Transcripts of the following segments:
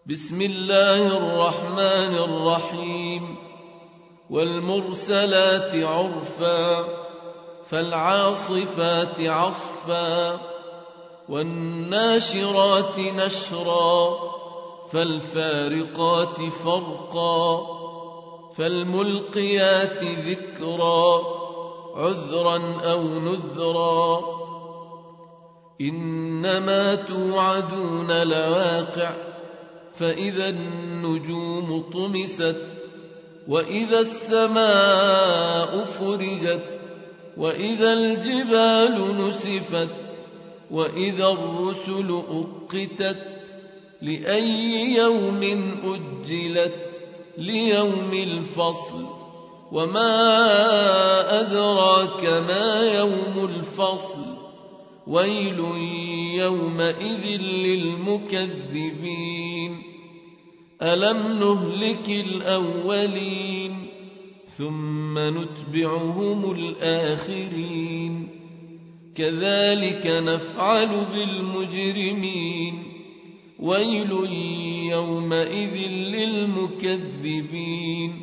بسم الله الرحمن الرحيم. والمرسلات عرفا فالعاصفات عصفا والناشرات نشرا فالفارقات فرقا فالملقيات ذكرا عذرا أو نذرا إنما توعدون لواقع فإذا النجوم طمست وإذا السماء فرجت وإذا الجبال نسفت وإذا الرسل أقتت لأي يوم أجلت ليوم الفصل وما أدراك ما يوم الفصل ويل يومئذ للمكذبين ألم نهلك الأولين ثم نتبعهم الآخرين كذلك نفعل بالمجرمين ويل يومئذ للمكذبين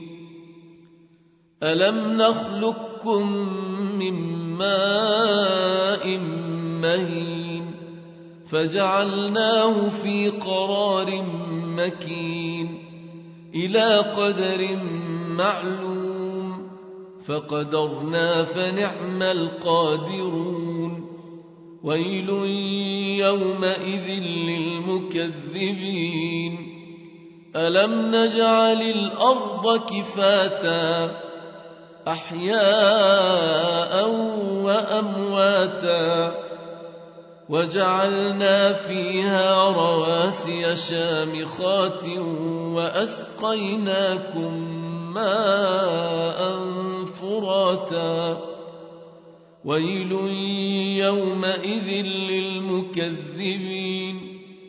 ألم نخلقكم من ماء مهين فجعلناه في قرار مكين إلى قدر معلوم فقدرنا فنعم القادرون ويل يومئذ للمكذبين ألم نجعل الأرض كفاتا أحياء وأمواتا وجعلنا فيها رواسي شامخات وأسقيناكم ماء فراتا ويل يومئذ للمكذبين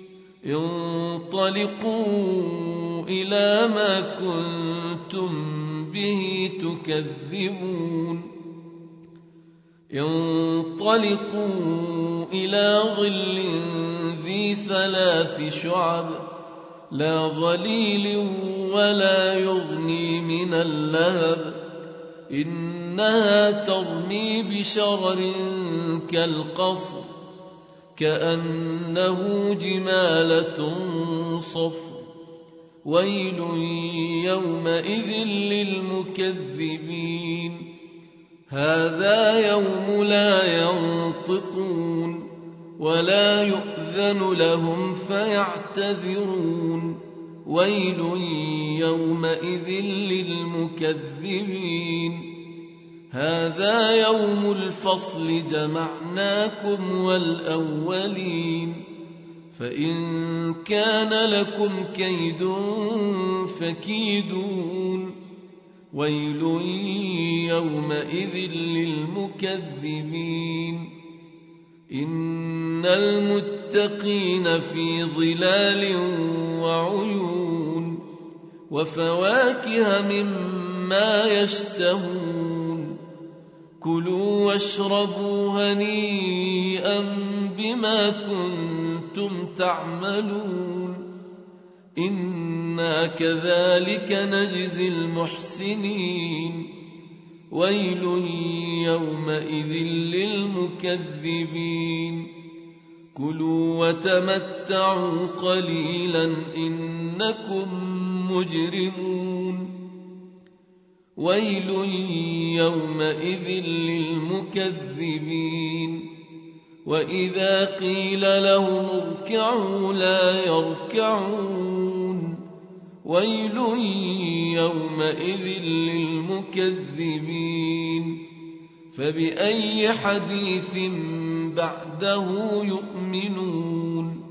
انطلقوا إلى ما كنتم به تكذبون انطلقوا إلى ظل ذي 3 شعب لا ظليل ولا يغني من اللهب إنها ترمي بشرر كالقصر كأنه جمالة صفر ويل يومئذ للمكذبين هذا يوم لا ينطقون ولا يؤذن لهم فيعتذرون ويل يومئذ للمكذبين هذا يوم الفصل جمعناكم والأولين فإن كان لكم كيد فكيدون ويل يومئذ للمكذبين إن المتقين في ظلال وعيون وفواكه مما يشتهون كلوا واشربوا هنيئا بما كنتم تعملون إنا كذلك نجزي المحسنين ويل يومئذ للمكذبين كلوا وتمتعوا قليلا إنكم مجرمون ويل يومئذ للمكذبين وإذا قيل لهم اركعوا لا يركعون ويل يومئذ للمكذبين فبأي حديث بعده يؤمنون